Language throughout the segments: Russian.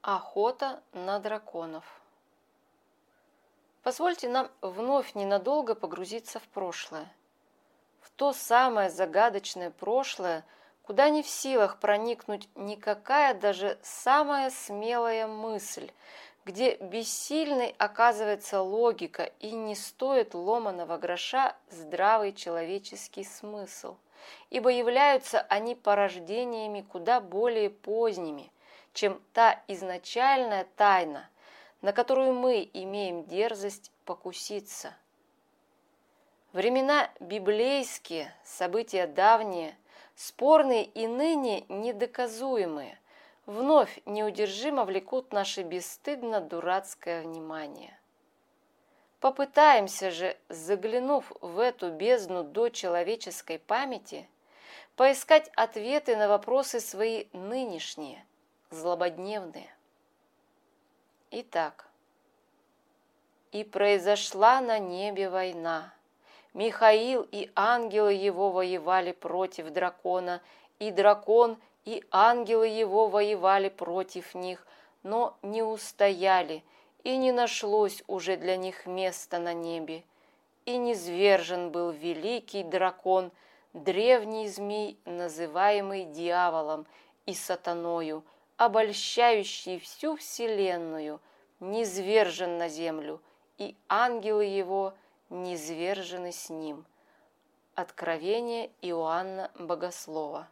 Охота на драконов. Позвольте нам вновь ненадолго погрузиться в прошлое. В то самое загадочное прошлое, куда не в силах проникнуть никакая даже самая смелая мысль, где бессильной оказывается логика и не стоит ломаного гроша здравый человеческий смысл, ибо являются они порождениями куда более поздними, чем та изначальная тайна, на которую мы имеем дерзость покуситься. Времена библейские, события давние, спорные и ныне недоказуемые, вновь неудержимо влекут наше бесстыдно дурацкое внимание. Попытаемся же, заглянув в эту бездну дочеловеческой памяти, поискать ответы на вопросы свои нынешние, злободневные. Итак, и произошла на небе война. Михаил и ангелы его воевали против дракона, и дракон и ангелы его воевали против них, но не устояли, и не нашлось уже для них места на небе. И низвержен был великий дракон, древний змей, называемый дьяволом и сатаною, обольщающий всю вселенную, низвержен на землю, и ангелы его низвержены с ним. Откровение Иоанна Богослова.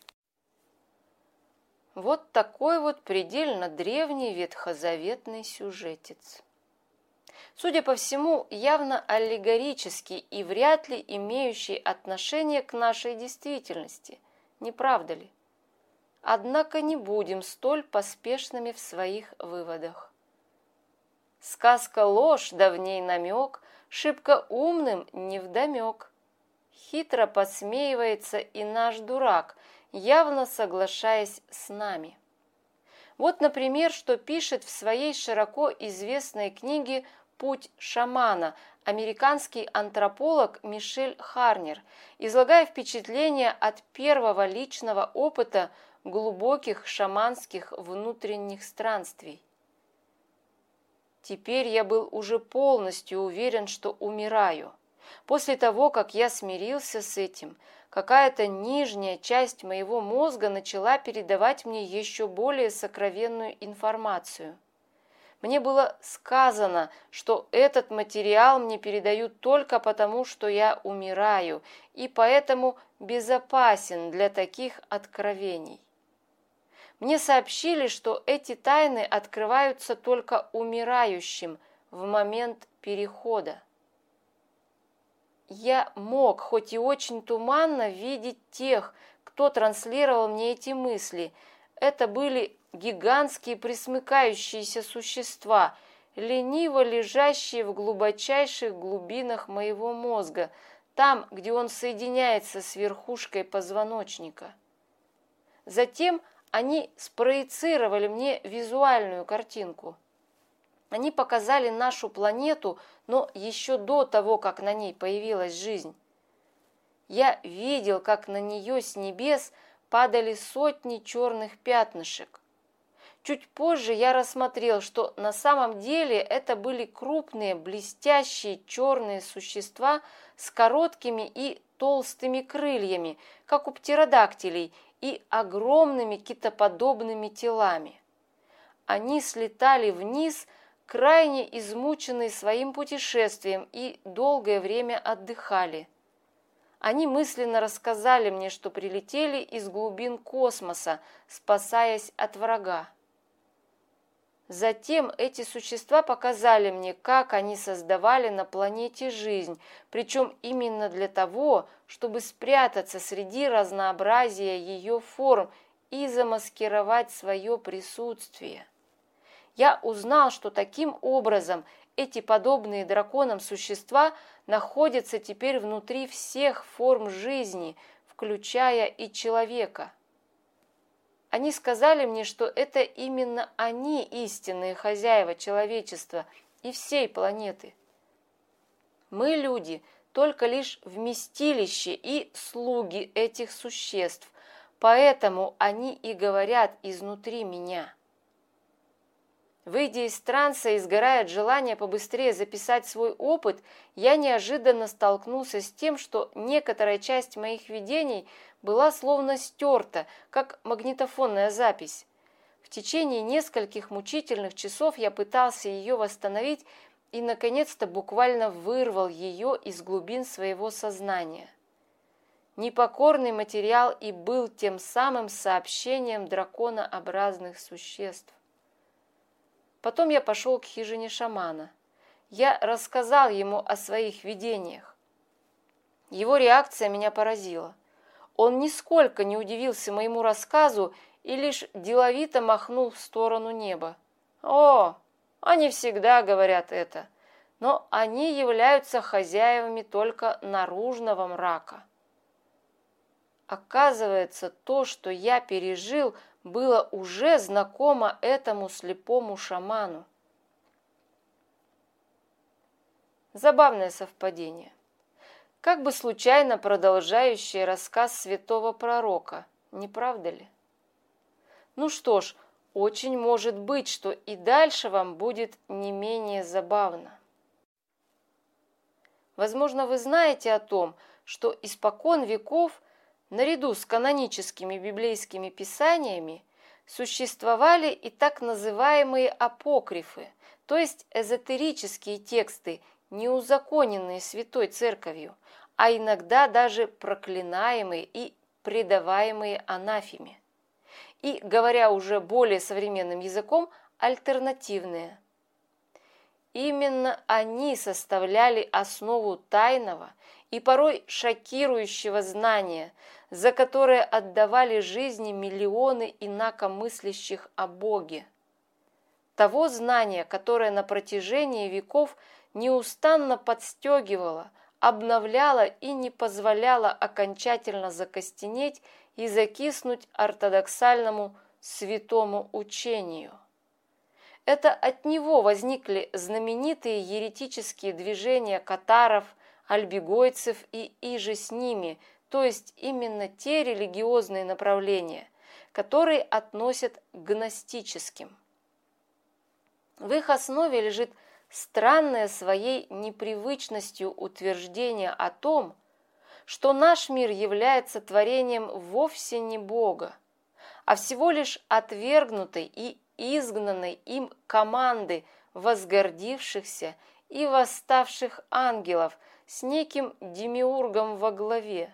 Вот такой вот предельно древний ветхозаветный сюжетец. Судя по всему, явно аллегорический и вряд ли имеющий отношение к нашей действительности, не правда ли? Однако не будем столь поспешными в своих выводах. Сказка ложь, да в ней намек, шибко умным невдомек. Хитро подсмеивается и наш дурак, явно соглашаясь с нами. Вот, например, что пишет в своей широко известной книге «Путь шамана» американский антрополог Мишель Харнер, излагая впечатления от первого личного опыта глубоких шаманских внутренних странствий. Теперь я был уже полностью уверен, что умираю. После того, как я смирился с этим, какая-то нижняя часть моего мозга начала передавать мне еще более сокровенную информацию. Мне было сказано, что этот материал мне передают только потому, что я умираю, и поэтому безопасен для таких откровений. Мне сообщили, что эти тайны открываются только умирающим в момент перехода. Я мог, хоть и очень туманно, видеть тех, кто транслировал мне эти мысли. Это были гигантские пресмыкающиеся существа, лениво лежащие в глубочайших глубинах моего мозга, там, где он соединяется с верхушкой позвоночника. Затем они спроецировали мне визуальную картинку. Они показали нашу планету, но еще до того, как на ней появилась жизнь. Я видел, как на нее с небес падали сотни черных пятнышек. Чуть позже я рассмотрел, что на самом деле это были крупные, блестящие черные существа с короткими и толстыми крыльями, как у птеродактилей, и огромными китоподобными телами. Они слетали вниз, крайне измученные своим путешествием, и долгое время отдыхали. Они мысленно рассказали мне, что прилетели из глубин космоса, спасаясь от врага. Затем эти существа показали мне, как они создавали на планете жизнь, причем именно для того, чтобы спрятаться среди разнообразия ее форм и замаскировать свое присутствие. Я узнал, что таким образом эти подобные драконам существа находятся теперь внутри всех форм жизни, включая и человека. Они сказали мне, что это именно они истинные хозяева человечества и всей планеты. Мы, люди, только лишь вместилище и слуги этих существ, поэтому они и говорят изнутри меня. Выйдя из транса и сгорая от желания побыстрее записать свой опыт, я неожиданно столкнулся с тем, что некоторая часть моих видений была словно стерта, как магнитофонная запись. В течение нескольких мучительных часов я пытался ее восстановить и, наконец-то, буквально вырвал ее из глубин своего сознания. Непокорный материал и был тем самым сообщением драконообразных существ. Потом я пошел к хижине шамана. Я рассказал ему о своих видениях. Его реакция меня поразила. Он нисколько не удивился моему рассказу и лишь деловито махнул в сторону неба. «О, они всегда говорят это, но они являются хозяевами только наружного мрака». Оказывается, то, что я пережил, было уже знакомо этому слепому шаману. Забавное совпадение. Как бы случайно продолжающее рассказ святого пророка, не правда ли? Ну что ж, очень может быть, что и дальше вам будет не менее забавно. Возможно, вы знаете о том, что испокон веков наряду с каноническими библейскими писаниями существовали и так называемые апокрифы, то есть эзотерические тексты, неузаконенные Святой Церковью, а иногда даже проклинаемые и предаваемые анафеме. И, говоря уже более современным языком, альтернативные. Именно они составляли основу тайного и порой шокирующего знания, за которое отдавали жизни миллионы инакомыслящих о Боге. Того знания, которое на протяжении веков неустанно подстегивало, обновляло и не позволяло окончательно закостенеть и закиснуть ортодоксальному святому учению. Это от него возникли знаменитые еретические движения катаров, альбегойцев и иже с ними, то есть именно те религиозные направления, которые относят к гностическим. В их основе лежит странное своей непривычностью утверждение о том, что наш мир является творением вовсе не Бога, а всего лишь отвергнутой и изгнанной им команды возгордившихся и восставших ангелов с неким демиургом во главе.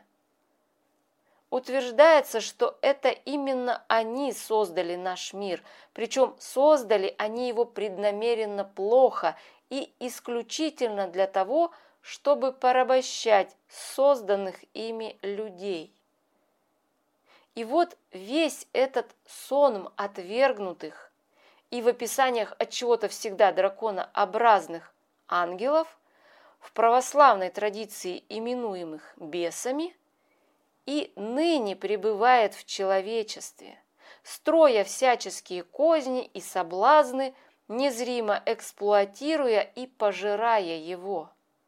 Утверждается, что это именно они создали наш мир, причем создали они его преднамеренно плохо и исключительно для того, чтобы порабощать созданных ими людей. И вот весь этот сон отвергнутых и в описаниях от чего-то всегда драконообразных ангелов, в православной традиции именуемых бесами, и ныне пребывает в человечестве, строя всяческие козни и соблазны, незримо эксплуатируя и пожирая его.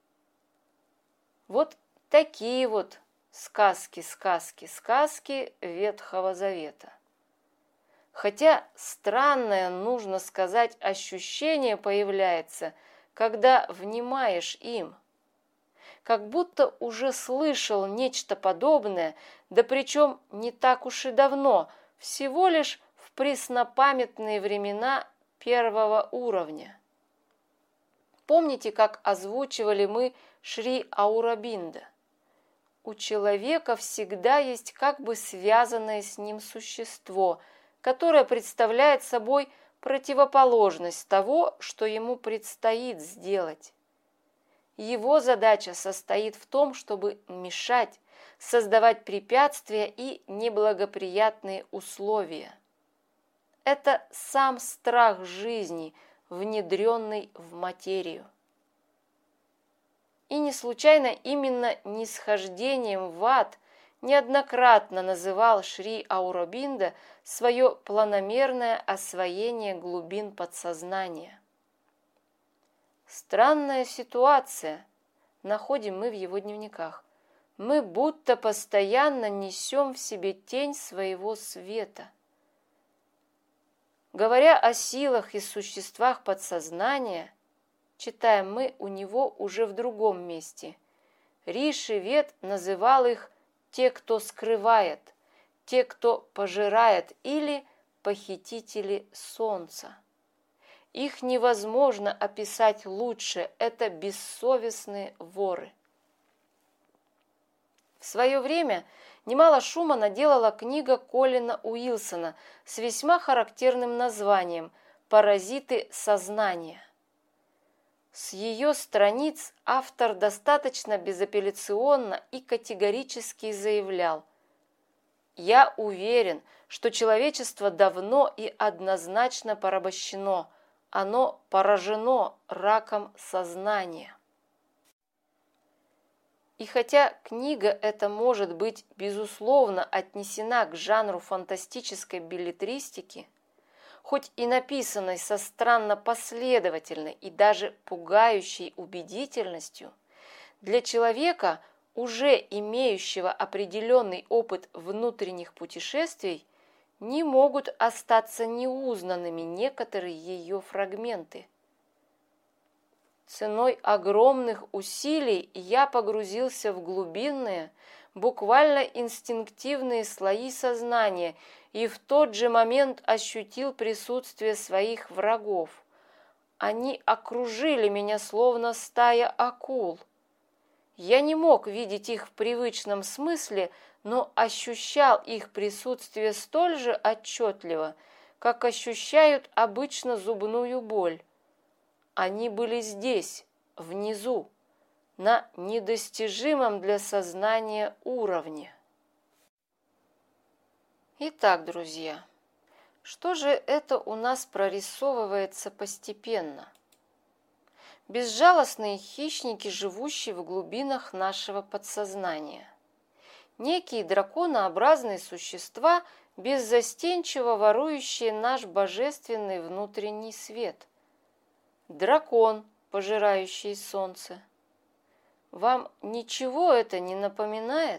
Вот такие вот сказки Ветхого Завета. Хотя странное, нужно сказать, ощущение появляется, когда внимаешь им. Как будто уже слышал нечто подобное, да причем не так уж и давно, всего лишь в преснопамятные времена первого уровня. Помните, как озвучивали мы Шри Аурабинда? У человека всегда есть как бы связанное с ним существо, которое представляет собой противоположность того, что ему предстоит сделать. Его задача состоит в том, чтобы мешать, создавать препятствия и неблагоприятные условия. Это сам страх жизни, внедренный в материю. И не случайно именно нисхождением в ад неоднократно называл Шри Аурабинда свое планомерное освоение глубин подсознания. Странная ситуация, находим мы в его дневниках. Мы будто постоянно несем в себе тень своего света. Говоря о силах и существах подсознания, читаем мы у него уже в другом месте. Риши Вед называл их «те, кто скрывает», «те, кто пожирает» или «похитители солнца». Их невозможно описать лучше, это бессовестные воры. В свое время немало шума наделала книга Колина Уилсона с весьма характерным названием «Паразиты сознания». С ее страниц автор достаточно безапелляционно и категорически заявлял: «Я уверен, что человечество давно и однозначно порабощено, оно поражено раком сознания». И хотя книга эта может быть, безусловно, отнесена к жанру фантастической беллетристики, хоть и написанной со странно последовательной и даже пугающей убедительностью, для человека, уже имеющего определенный опыт внутренних путешествий, не могут остаться неузнанными некоторые ее фрагменты. Ценой огромных усилий я погрузился в глубинные, буквально инстинктивные слои сознания и в тот же момент ощутил присутствие своих врагов. Они окружили меня словно стая акул. Я не мог видеть их в привычном смысле, но ощущал их присутствие столь же отчетливо, как ощущают обычно зубную боль. Они были здесь, внизу, на недостижимом для сознания уровне. Итак, друзья, что же это у нас прорисовывается постепенно? Безжалостные хищники, живущие в глубинах нашего подсознания. Некие драконообразные существа, беззастенчиво ворующие наш божественный внутренний свет. Дракон, пожирающий солнце. Вам ничего это не напоминает?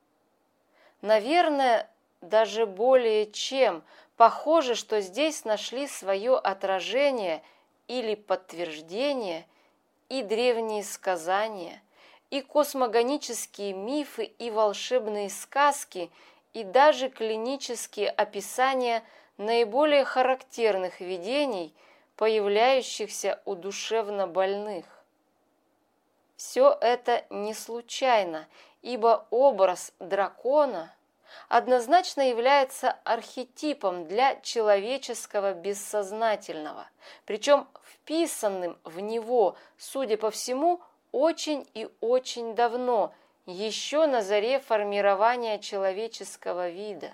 Наверное, даже более чем. Похоже, что здесь нашли свое отражение или подтверждение и древние сказания, и космогонические мифы, и волшебные сказки, и даже клинические описания наиболее характерных видений, появляющихся у душевно больных. Все это не случайно, ибо образ дракона однозначно является архетипом для человеческого бессознательного, причем вписанным в него, судя по всему, очень и очень давно, еще на заре формирования человеческого вида.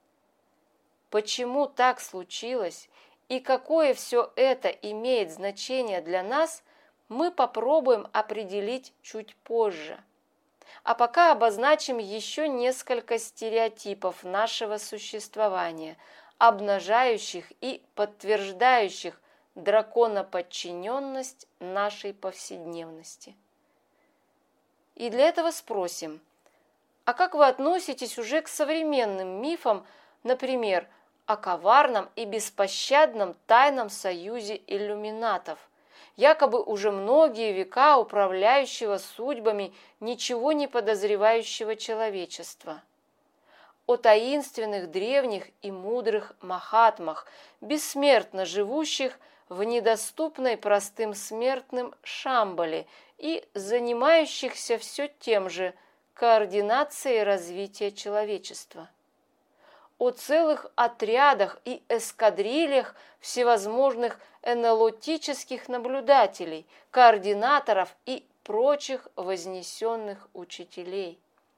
Почему так случилось и какое все это имеет значение для нас, мы попробуем определить чуть позже. А пока обозначим еще несколько стереотипов нашего существования, обнажающих и подтверждающих драконоподчиненность нашей повседневности. И для этого спросим, а как вы относитесь уже к современным мифам, например, о коварном и беспощадном тайном союзе иллюминатов, якобы уже многие века управляющего судьбами ничего не подозревающего человечества? О таинственных древних и мудрых махатмах, бессмертно живущих в недоступной простым смертным Шамбале и занимающихся все тем же координацией развития человечества. О целых отрядах и эскадрильях всевозможных энелотических наблюдателей, координаторов и прочих вознесенных учителей.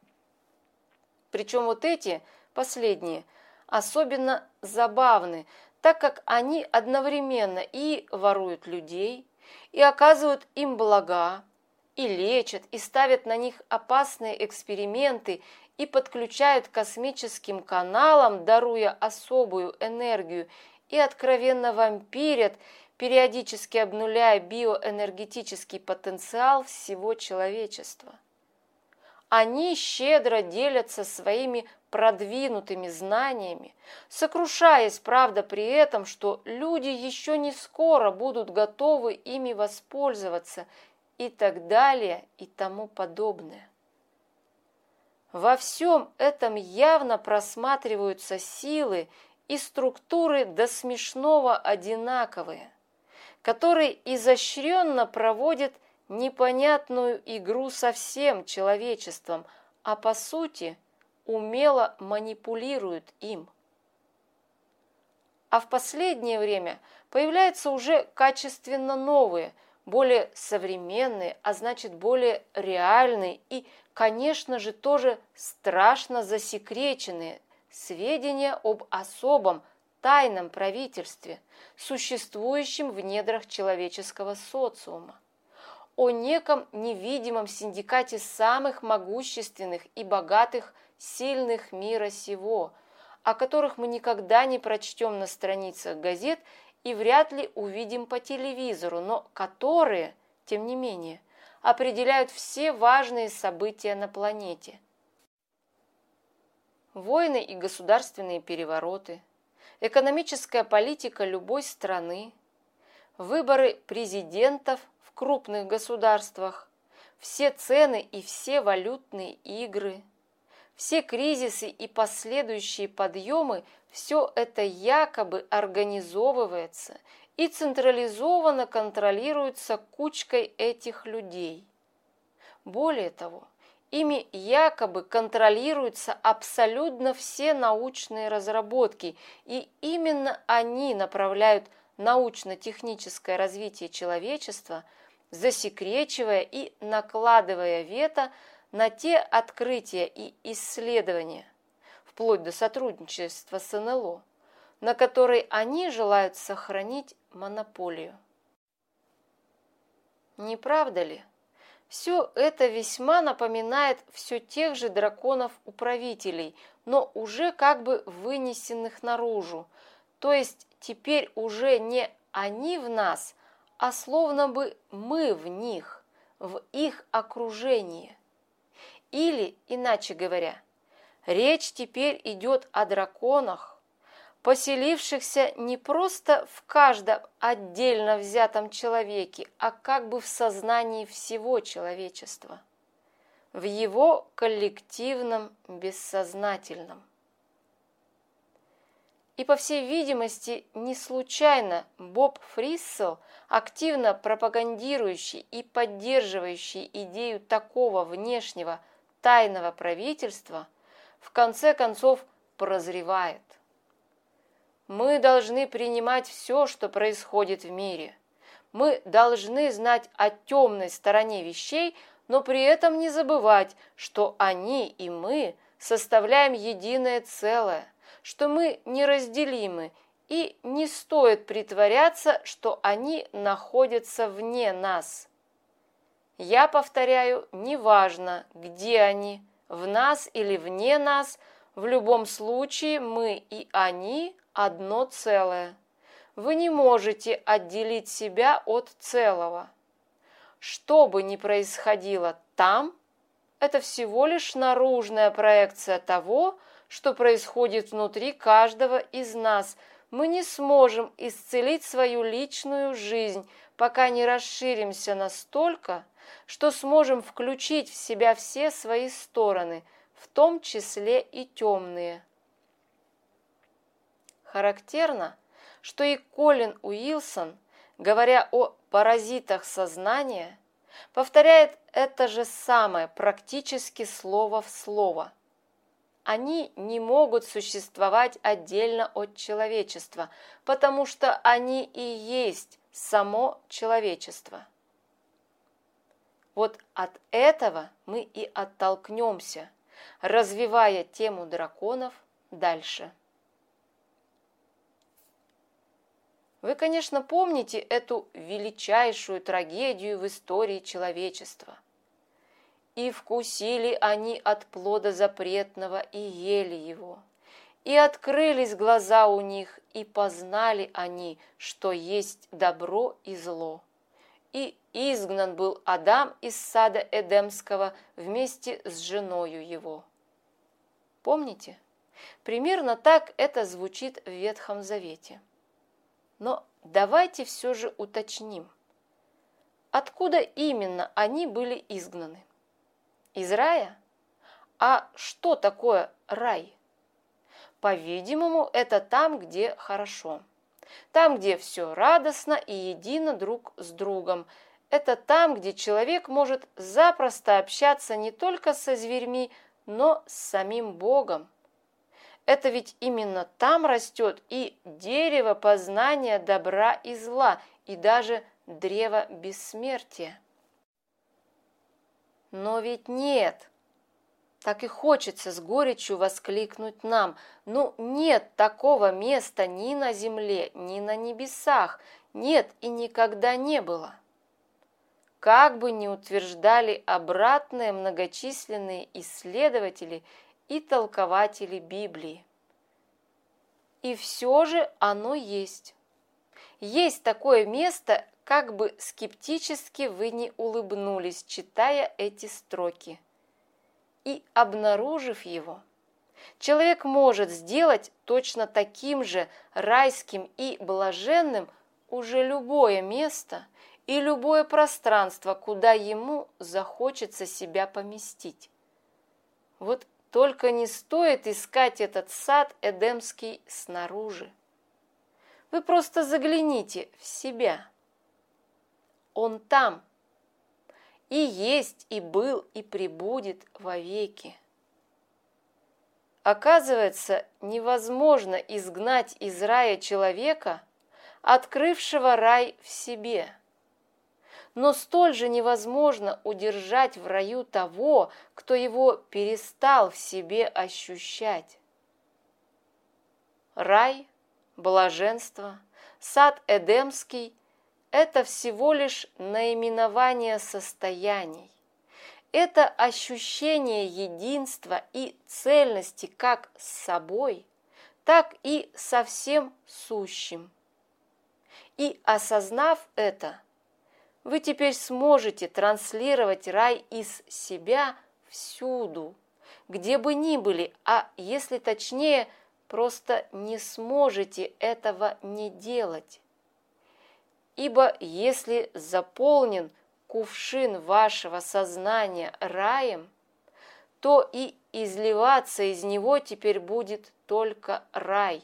Причем вот эти, последние, особенно забавны, так как они одновременно и воруют людей, и оказывают им блага, и лечат, и ставят на них опасные эксперименты, и подключают к космическим каналам, даруя особую энергию, и откровенно вампирят, периодически обнуляя биоэнергетический потенциал всего человечества. Они щедро делятся своими продвинутыми знаниями, сокрушаясь, правда, при этом, что люди еще не скоро будут готовы ими воспользоваться и так далее и тому подобное. Во всем этом явно просматриваются силы и структуры до смешного одинаковые, которые изощренно проводят непонятную игру со всем человечеством, а по сути умело манипулируют им. А в последнее время появляются уже качественно новые, более современные, а значит более реальные и, конечно же, тоже страшно засекреченные сведения об особом тайном правительстве, существующем в недрах человеческого социума, о неком невидимом синдикате самых могущественных и богатых, сильных мира сего, о которых мы никогда не прочтем на страницах газет и вряд ли увидим по телевизору, но которые, тем не менее, определяют все важные события на планете. Войны и государственные перевороты, экономическая политика любой страны, выборы президентов в крупных государствах, все цены и все валютные игры, все кризисы и последующие подъемы – все это якобы организовывается и централизованно контролируется кучкой этих людей. Более того, ими якобы контролируются абсолютно все научные разработки, и именно они направляют научно-техническое развитие человечества, засекречивая и накладывая вето на те открытия и исследования, вплоть до сотрудничества с НЛО, на которые они желают сохранить монополию. Не правда ли? Все это весьма напоминает все тех же драконов-управителей, но уже как бы вынесенных наружу, то есть теперь уже не они в нас, а словно бы мы в них, в их окружении. Или, иначе говоря, речь теперь идет о драконах, поселившихся не просто в каждом отдельно взятом человеке, а как бы в сознании всего человечества, в его коллективном бессознательном. И, по всей видимости, не случайно Боб Фриссел, активно пропагандирующий и поддерживающий идею такого внешнего тайного правительства, в конце концов прозревает. Мы должны принимать все, что происходит в мире. Мы должны знать о темной стороне вещей, но при этом не забывать, что они и мы составляем единое целое, что мы неразделимы, и не стоит притворяться, что они находятся вне нас. Я повторяю, неважно, где они, в нас или вне нас, в любом случае мы и они одно целое. Вы не можете отделить себя от целого. Что бы ни происходило там, это всего лишь наружная проекция того, что происходит внутри каждого из нас. Мы не сможем исцелить свою личную жизнь, пока не расширимся настолько, что сможем включить в себя все свои стороны, в том числе и темные. Характерно, что и Колин Уилсон, говоря о паразитах сознания, повторяет это же самое практически слово в слово. Они не могут существовать отдельно от человечества, потому что они и есть само человечество. Вот от этого мы и оттолкнемся, развивая тему драконов дальше. Вы, конечно, помните эту величайшую трагедию в истории человечества. «И вкусили они от плода запретного, и ели его. И открылись глаза у них, и познали они, что есть добро и зло. И изгнан был Адам из сада Эдемского вместе с женою его». Помните? Примерно так это звучит в Ветхом Завете. Но давайте все же уточним, откуда именно они были изгнаны? Из рая? А что такое рай? По-видимому, это там, где хорошо. Там, где все радостно и едино друг с другом. Это там, где человек может запросто общаться не только со зверьми, но с самим Богом. Это ведь именно там растет и дерево познания добра и зла, и даже древо бессмертия. Но ведь нет. Так и хочется с горечью воскликнуть нам: ну нет такого места ни на земле, ни на небесах, нет и никогда не было. Как бы ни утверждали обратные многочисленные исследователи и толкователи Библии. И все же оно есть. Есть такое место, как бы скептически вы не улыбнулись, читая эти строки. И обнаружив его, человек может сделать точно таким же райским и блаженным уже любое место и любое пространство, куда ему захочется себя поместить. Вот только не стоит искать этот сад Эдемский снаружи. Вы просто загляните в себя. Он там. И есть, и был, и пребудет вовеки. Оказывается, невозможно изгнать из рая человека, открывшего рай в себе. Но столь же невозможно удержать в раю того, кто его перестал в себе ощущать. Рай, блаженство, сад Эдемский – это всего лишь наименование состояний. Это ощущение единства и цельности как с собой, так и со всем сущим. И осознав это, вы теперь сможете транслировать рай из себя всюду, где бы ни были, а если точнее, просто не сможете этого не делать. Ибо если заполнен кувшин вашего сознания раем, то и изливаться из него теперь будет только рай.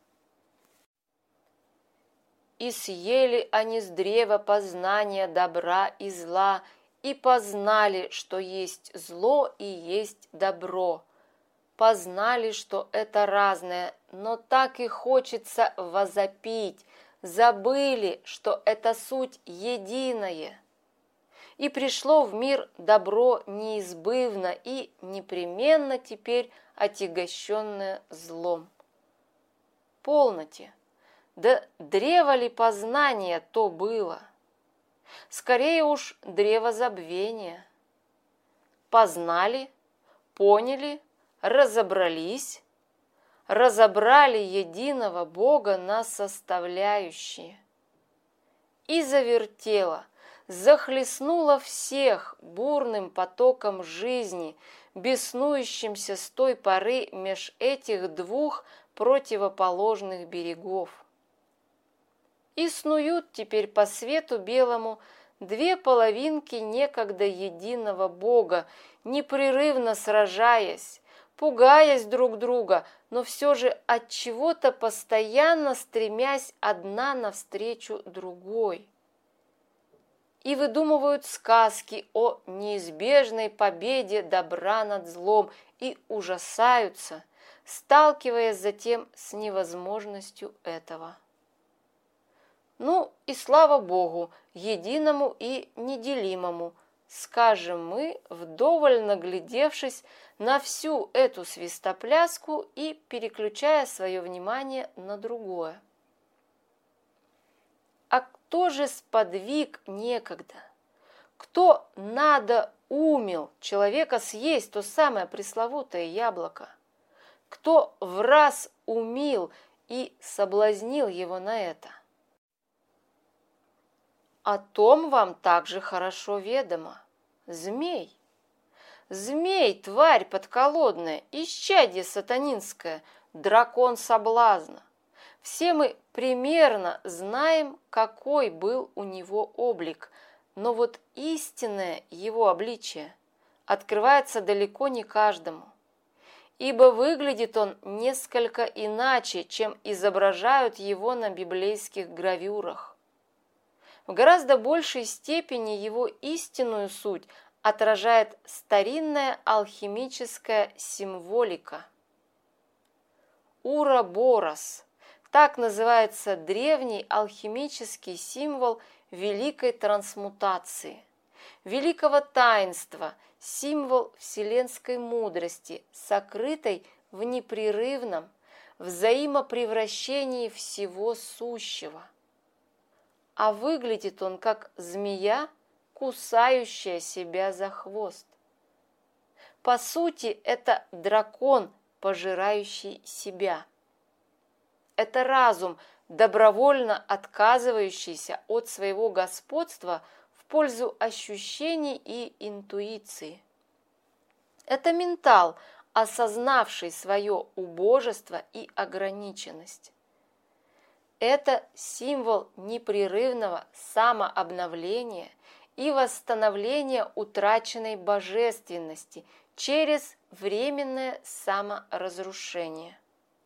И съели они с древа познания добра и зла, и познали, что есть зло и есть добро. Познали, что это разное, но так и хочется возопить. Забыли, что это суть единое. И пришло в мир добро неизбывно и непременно теперь отягощенное злом. Полноте, да древо ли познания то было? Скорее уж древо забвения. Познали, поняли, разобрались, разобрали единого Бога на составляющие. И завертело, захлестнуло всех бурным потоком жизни, беснующимся с той поры меж этих двух противоположных берегов. И снуют теперь по свету белому две половинки некогда единого Бога, непрерывно сражаясь, пугаясь друг друга, но все же от чего-то постоянно стремясь одна навстречу другой. И выдумывают сказки о неизбежной победе добра над злом и ужасаются, сталкиваясь затем с невозможностью этого. Ну и слава Богу, единому и неделимому, скажем мы, вдоволь наглядевшись на всю эту свистопляску и переключая свое внимание на другое. А кто же сподвиг некогда? Кто надоумил человека съесть то самое пресловутое яблоко? Кто враз умил и соблазнил его на это? О том вам также хорошо ведомо. Змей. Змей, тварь подколодная, исчадье сатанинское, дракон соблазна. Все мы примерно знаем, какой был у него облик, но вот истинное его обличие открывается далеко не каждому, ибо выглядит он несколько иначе, чем изображают его на библейских гравюрах. В гораздо большей степени его истинную суть отражает старинная алхимическая символика. Ура-борос – так называется древний алхимический символ великой трансмутации, великого таинства, символ вселенской мудрости, сокрытой в непрерывном взаимопревращении всего сущего. А выглядит он как змея, кусающая себя за хвост. По сути, это дракон, пожирающий себя. Это разум, добровольно отказывающийся от своего господства в пользу ощущений и интуиции. Это ментал, осознавший свое убожество и ограниченность. Это символ непрерывного самообновления и восстановления утраченной божественности через временное саморазрушение.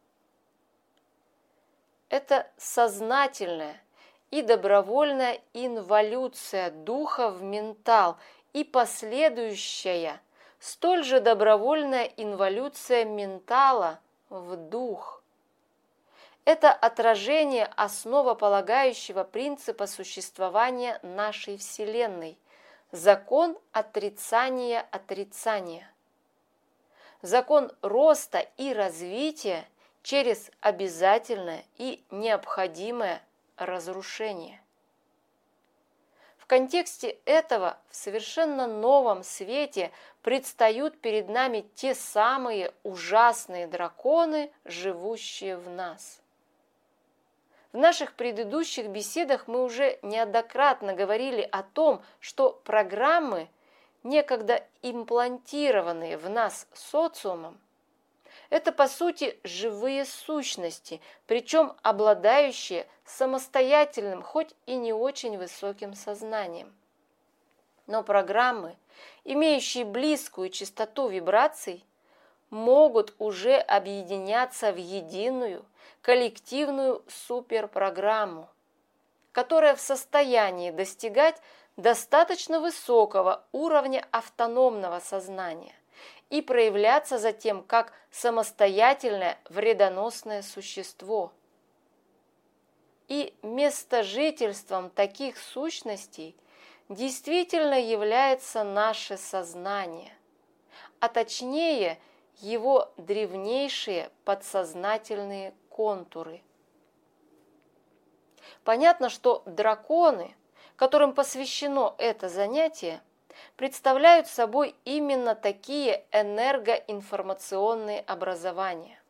Это сознательная и добровольная инволюция духа в ментал и последующая, столь же добровольная инволюция ментала в дух. Это отражение основополагающего принципа существования нашей Вселенной – закон отрицания отрицания. Закон роста и развития через обязательное и необходимое разрушение. В контексте этого в совершенно новом свете предстают перед нами те самые ужасные драконы, живущие в нас. В наших предыдущих беседах мы уже неоднократно говорили о том, что программы, некогда имплантированные в нас социумом, это, по сути, живые сущности, причем обладающие самостоятельным, хоть и не очень высоким сознанием. Но программы, имеющие близкую частоту вибраций, могут уже объединяться в единую, коллективную суперпрограмму, которая в состоянии достигать достаточно высокого уровня автономного сознания и проявляться затем как самостоятельное вредоносное существо. И местожительством таких сущностей действительно является наше сознание, а точнее его древнейшие подсознательные контуры. Понятно, что драконы, которым посвящено это занятие, представляют собой именно такие энергоинформационные образования.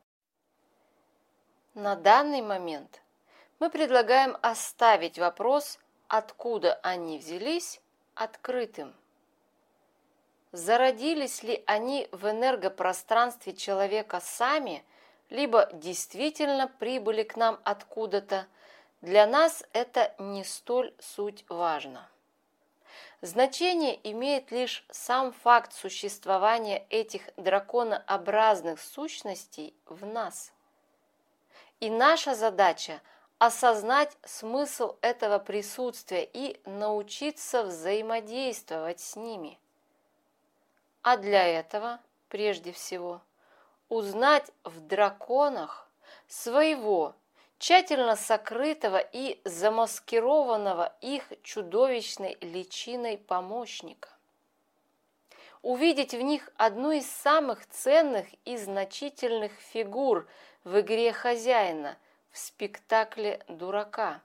На данный момент мы предлагаем оставить вопрос, откуда они взялись, открытым. Зародились ли они в энергопространстве человека сами, либо действительно прибыли к нам откуда-то, для нас это не столь суть важно. Значение имеет лишь сам факт существования этих драконообразных сущностей в нас. И наша задача – осознать смысл этого присутствия и научиться взаимодействовать с ними. А для этого, прежде всего, узнать в драконах своего, тщательно сокрытого и замаскированного их чудовищной личиной помощника. Увидеть в них одну из самых ценных и значительных фигур в игре хозяина, в спектакле дурака.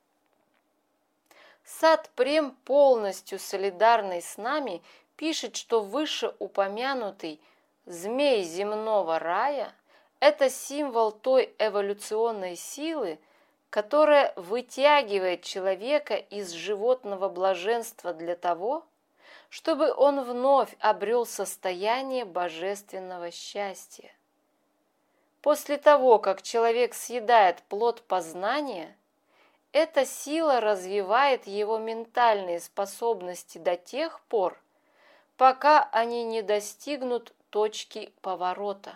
Сатпрем, полностью солидарный с нами, пишет, что вышеупомянутый змей земного рая – это символ той эволюционной силы, которая вытягивает человека из животного блаженства для того, чтобы он вновь обрел состояние божественного счастья. После того, как человек съедает плод познания, эта сила развивает его ментальные способности до тех пор, пока они не достигнут точки поворота.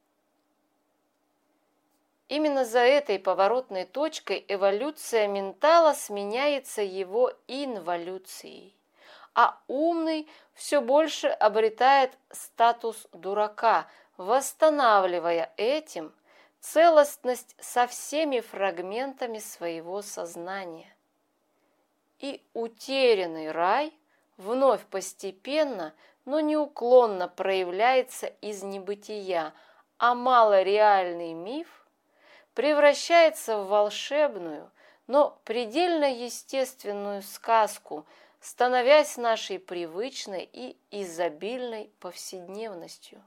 Именно за этой поворотной точкой эволюция ментала сменяется его инволюцией, а умный все больше обретает статус дурака, восстанавливая этим целостность со всеми фрагментами своего сознания. И утерянный рай вновь постепенно, но неуклонно проявляется из небытия, а малореальный миф превращается в волшебную, но предельно естественную сказку, становясь нашей привычной и изобильной повседневностью.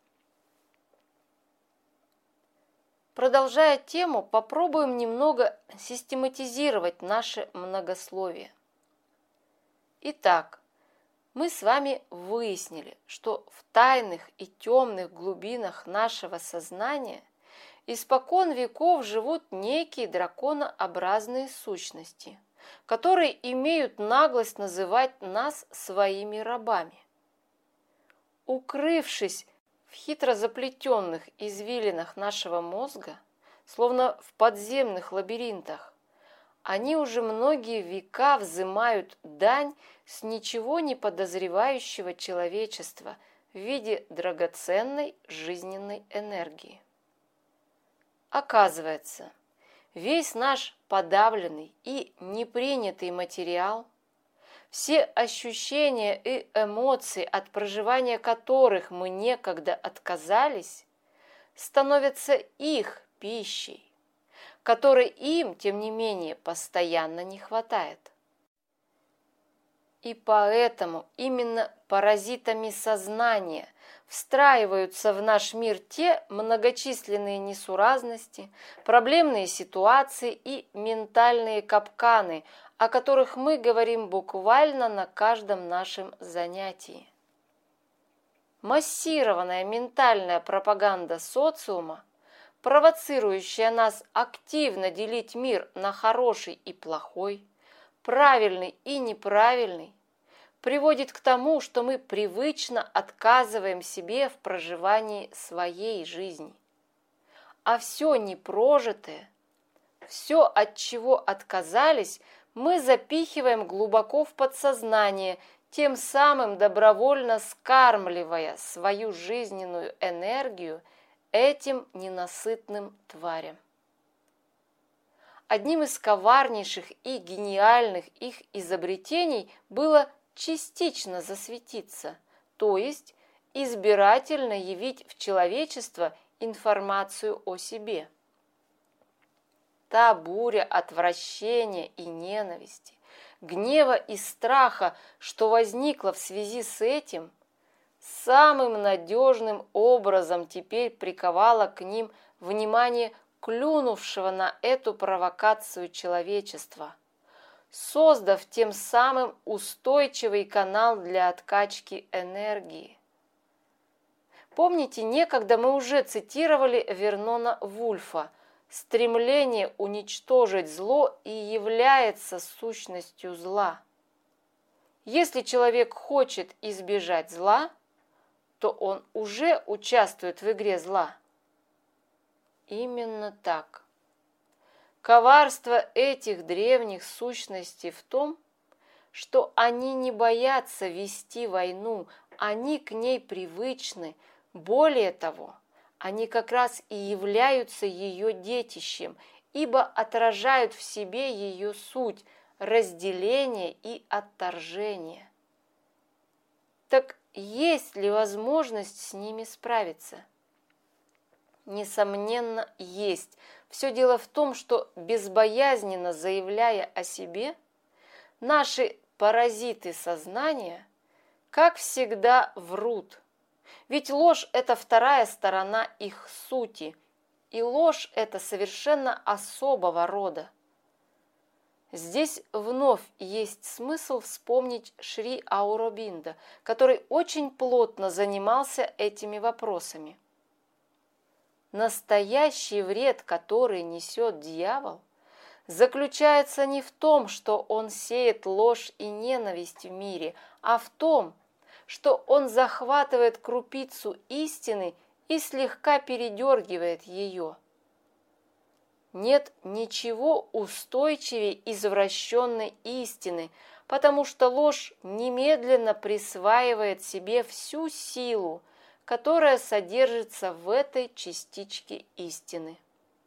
Продолжая тему, попробуем немного систематизировать наше многословие. Итак, мы с вами выяснили, что в тайных и темных глубинах нашего сознания испокон веков живут некие драконообразные сущности, которые имеют наглость называть нас своими рабами. Укрывшись в хитро заплетенных извилинах нашего мозга, словно в подземных лабиринтах, они уже многие века взымают дань с ничего не подозревающего человечества в виде драгоценной жизненной энергии. Оказывается, весь наш подавленный и непринятый материал, все ощущения и эмоции, от проживания которых мы некогда отказались, становятся их пищей, которой им, тем не менее, постоянно не хватает. И поэтому именно паразитами сознания встраиваются в наш мир те многочисленные несуразности, проблемные ситуации и ментальные капканы, о которых мы говорим буквально на каждом нашем занятии. Массированная ментальная пропаганда социума, провоцирующая нас активно делить мир на хороший и плохой, правильный и неправильный, приводит к тому, что мы привычно отказываем себе в проживании своей жизни. А все непрожитое, все, от чего отказались, мы запихиваем глубоко в подсознание, тем самым добровольно скармливая свою жизненную энергию этим ненасытным тварям. Одним из коварнейших и гениальных их изобретений было частично засветиться, то есть избирательно явить в человечество информацию о себе. Та буря отвращения и ненависти, гнева и страха, что возникла в связи с этим, самым надежным образом теперь приковала к ним внимание клюнувшего на эту провокацию человечества, создав тем самым устойчивый канал для откачки энергии. Помните, некогда мы уже цитировали Вернона Вульфа: «Стремление уничтожить зло и является сущностью зла». Если человек хочет избежать зла, то он уже участвует в игре зла. Именно так. Коварство этих древних сущностей в том, что они не боятся вести войну, они к ней привычны. Более того, они как раз и являются ее детищем, ибо отражают в себе ее суть – разделение и отторжение. Так есть ли возможность с ними справиться? Несомненно, есть. Все дело в том, что, безбоязненно заявляя о себе, наши паразиты сознания, как всегда, врут. Ведь ложь – это вторая сторона их сути, и ложь – это совершенно особого рода. Здесь вновь есть смысл вспомнить Шри Ауробинда, который очень плотно занимался этими вопросами. Настоящий вред, который несет дьявол, заключается не в том, что он сеет ложь и ненависть в мире, а в том, что он захватывает крупицу истины и слегка передергивает ее. Нет ничего устойчивее извращенной истины, потому что ложь немедленно присваивает себе всю силу, которая содержится в этой частичке истины.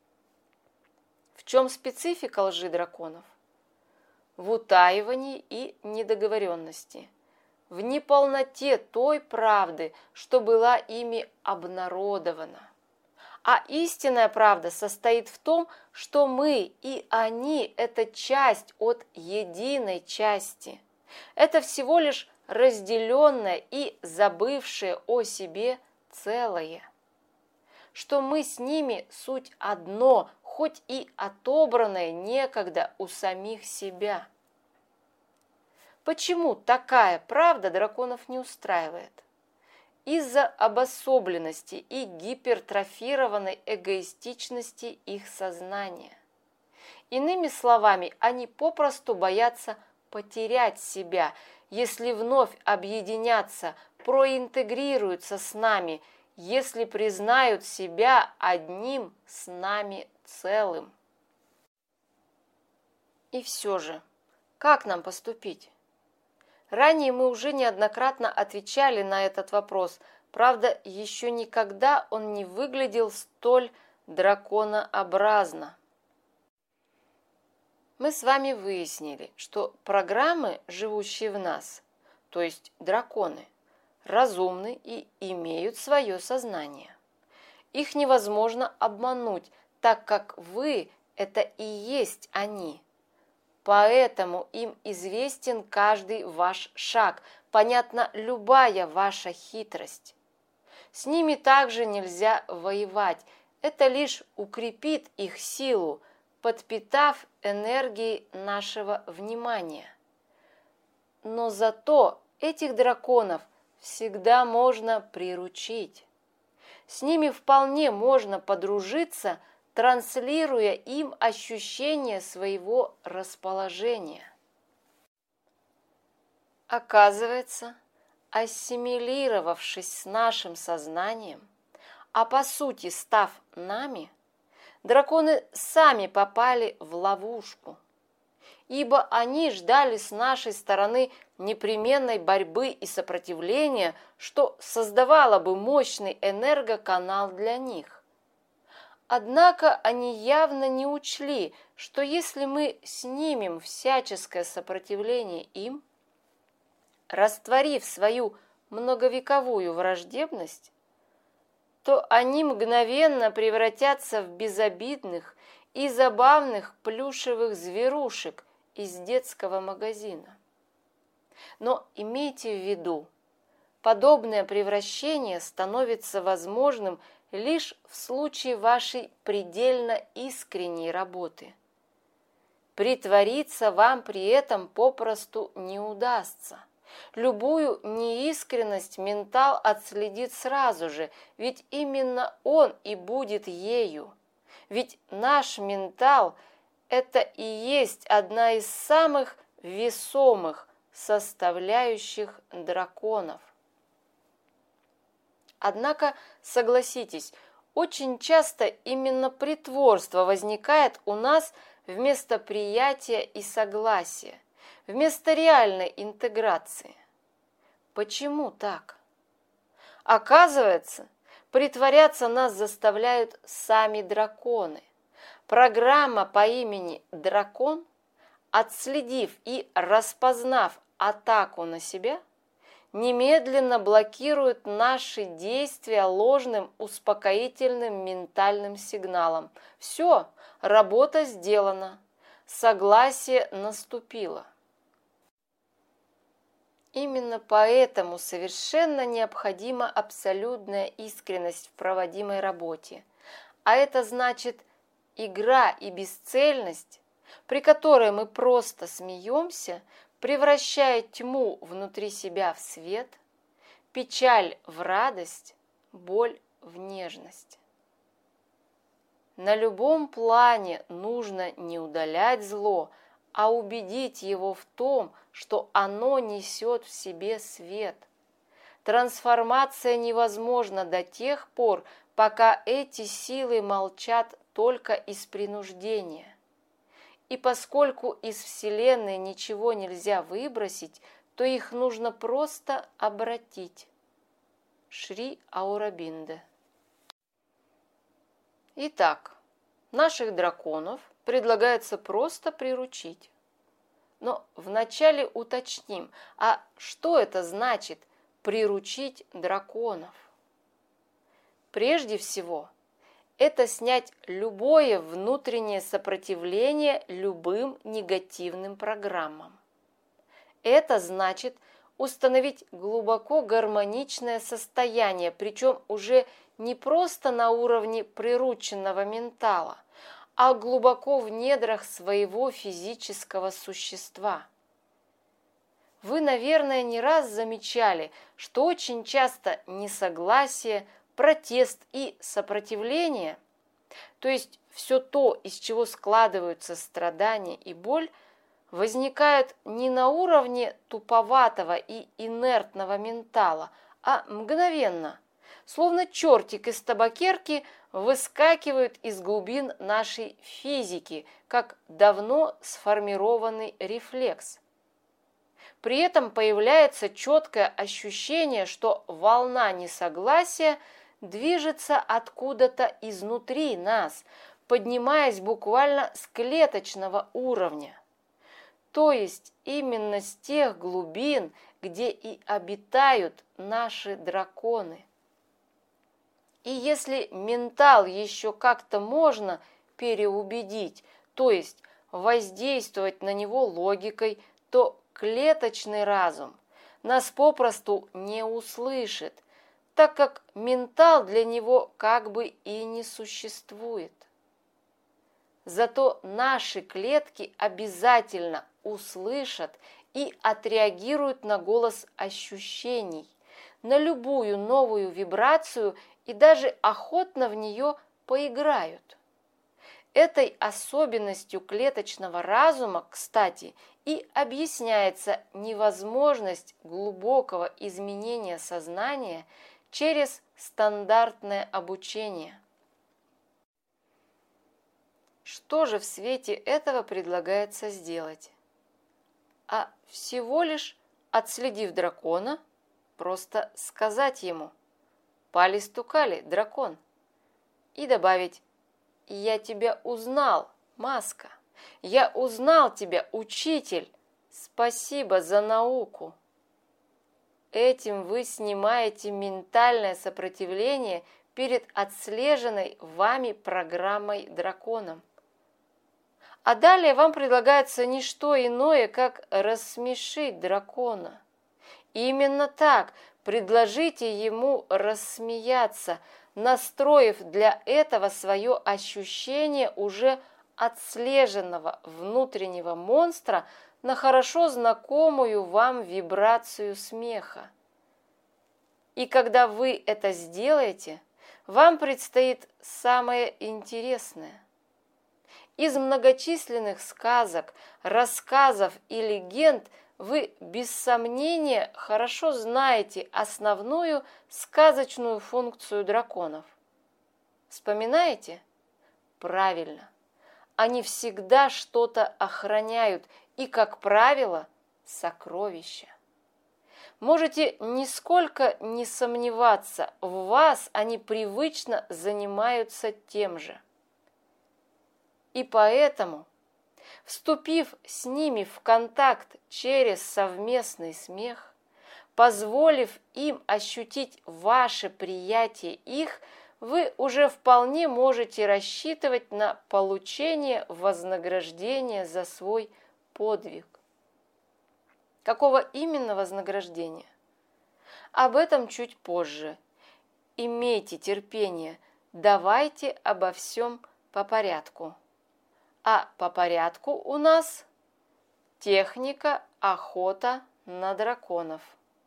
В чем специфика лжи драконов? В утаивании и недоговоренности, в неполноте той правды, что была ими обнародована. А истинная правда состоит в том, что мы и они – это часть от единой части. Это всего лишь разделенное и забывшее о себе целое. Что мы с ними суть одно, хоть и отобранное некогда у самих себя. Почему такая правда драконов не устраивает? Из-за обособленности и гипертрофированной эгоистичности их сознания. Иными словами, они попросту боятся потерять себя, если вновь объединятся, проинтегрируются с нами, если признают себя одним с нами целым. И все же, как нам поступить? Ранее мы уже неоднократно отвечали на этот вопрос, правда, еще никогда он не выглядел столь драконообразно. Мы с вами выяснили, что программы, живущие в нас, то есть драконы, разумны и имеют свое сознание. Их невозможно обмануть, так как вы – это и есть они. Поэтому им известен каждый ваш шаг, понятна любая ваша хитрость. С ними также нельзя воевать, это лишь укрепит их силу, подпитав энергией нашего внимания. Но зато этих драконов всегда можно приручить. С ними вполне можно подружиться, транслируя им ощущение своего расположения. Оказывается, ассимилировавшись с нашим сознанием, а по сути став нами, драконы сами попали в ловушку, ибо они ждали с нашей стороны непременной борьбы и сопротивления, что создавало бы мощный энергоканал для них. Однако они явно не учли, что если мы снимем всяческое сопротивление им, растворив свою многовековую враждебность, то они мгновенно превратятся в безобидных и забавных плюшевых зверушек из детского магазина. Но имейте в виду, подобное превращение становится возможным лишь в случае вашей предельно искренней работы. Притвориться вам при этом попросту не удастся. Любую неискренность ментал отследит сразу же, ведь именно он и будет ею. Ведь наш ментал – это и есть одна из самых весомых составляющих драконов. Однако, согласитесь, очень часто именно притворство возникает у нас вместо приятия и согласия, вместо реальной интеграции. Почему так? Оказывается, притворяться нас заставляют сами драконы. Программа по имени «Дракон», отследив и распознав атаку на себя, немедленно блокирует наши действия ложным успокоительным ментальным сигналом. Все, работа сделана, согласие наступило. Именно поэтому совершенно необходима абсолютная искренность в проводимой работе. А это значит, игра и бесцельность при которой мы просто смеемся, превращая тьму внутри себя в свет, печаль в радость, боль в нежность. На любом плане нужно не удалять зло, а убедить его в том, что оно несет в себе свет. Трансформация невозможна до тех пор, пока эти силы молчат только из принуждения. И поскольку из Вселенной ничего нельзя выбросить, то их нужно просто обратить. Шри Аурабинда. Итак, наших драконов предлагается просто приручить. Но вначале уточним, а что это значит приручить драконов? Прежде всего, это снять любое внутреннее сопротивление любым негативным программам. Это значит установить глубоко гармоничное состояние, причем уже не просто на уровне прирученного ментала, а глубоко в недрах своего физического существа. Вы, наверное, не раз замечали, что очень часто несогласие, протест и сопротивление, то есть все то, из чего складываются страдания и боль, возникают не на уровне туповатого и инертного ментала, а мгновенно, словно чертик из табакерки, выскакивают из глубин нашей физики, как давно сформированный рефлекс. При этом появляется четкое ощущение, что волна несогласия движется откуда-то изнутри нас, поднимаясь буквально с клеточного уровня. То есть именно с тех глубин, где и обитают наши драконы. И если ментал еще как-то можно переубедить, то есть воздействовать на него логикой, то клеточный разум нас попросту не услышит, так как ментал для него как бы и не существует. Зато наши клетки обязательно услышат и отреагируют на голос ощущений, на любую новую вибрацию и даже охотно в нее поиграют. Этой особенностью клеточного разума, кстати, и объясняется невозможность глубокого изменения сознания через стандартное обучение. Что же в свете этого предлагается сделать? А всего лишь, отследив дракона, просто сказать ему «Пали-стукали, дракон», и добавить «Я тебя узнал, Маска, я узнал тебя, учитель, спасибо за науку». Этим вы снимаете ментальное сопротивление перед отслеженной вами программой драконом. А далее вам предлагается не что иное, как рассмешить дракона. Именно так предложите ему рассмеяться, настроив для этого свое ощущение уже отслеженного внутреннего монстра на хорошо знакомую вам вибрацию смеха. И когда вы это сделаете, вам предстоит самое интересное. Из многочисленных сказок, рассказов и легенд вы без сомнения хорошо знаете основную сказочную функцию драконов. Вспоминаете? Правильно. Они всегда что-то охраняют и, как правило, сокровища. Можете нисколько не сомневаться, в вас они привычно занимаются тем же. И поэтому, вступив с ними в контакт через совместный смех, позволив им ощутить ваше приятие их, вы уже вполне можете рассчитывать на получение вознаграждения за свой подвиг. Какого именно вознаграждения? Об этом чуть позже. Имейте терпение, давайте обо всем по порядку. А по порядку у нас техника охота на драконов.